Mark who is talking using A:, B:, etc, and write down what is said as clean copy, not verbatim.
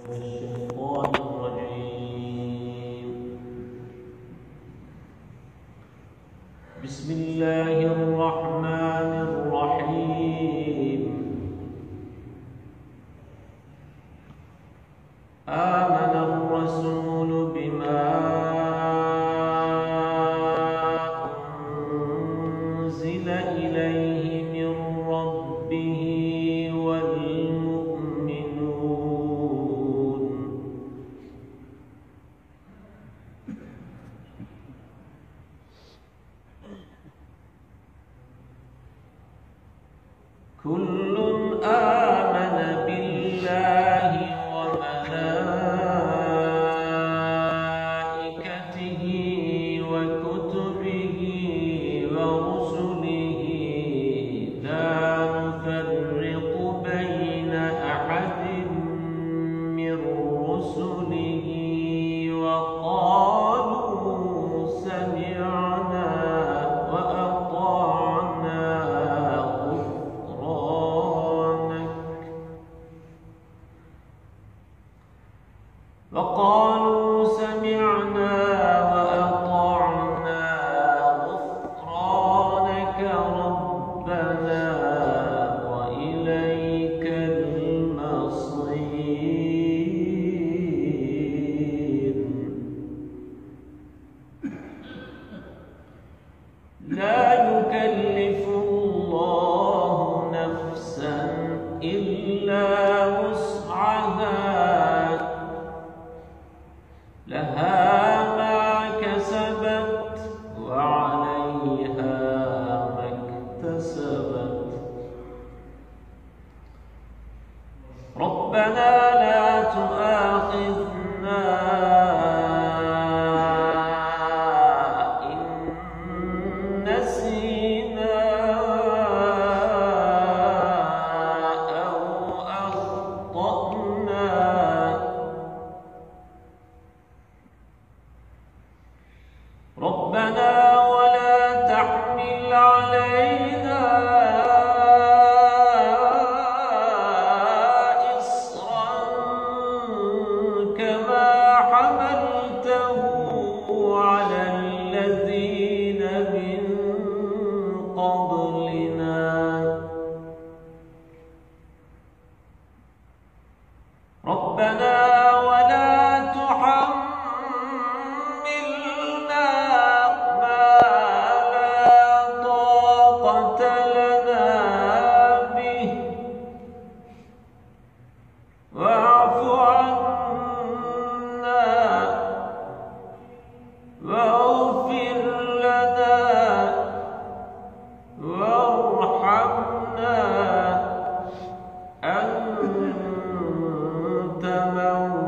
A: الشيطان الرجيم. بسم الله الرحمن الرحيم. آمن الرسول بما أنزل إليه من ربه والمؤمنون كل آمن بالله وملائكته وكتبه ورسله لا نفرق بين أحد من رسله وقالوا سمعنا وأطعنا غفرانك ربنا وإليك المصير. لا يكلف الله نفسا إلا وسعها لها ما كسبت وعليها ما اكتسبت. ربنا لا تؤاخذنا إن نسينا أو أخطأنا. ربنا ولا تحمل علينا إصرا كما حملته على الذين من قبلنا. ربنا ولا تحملنا ما لا طاقة لنا به واعف عنا واغفر لنا وارحمنا أنت مولانا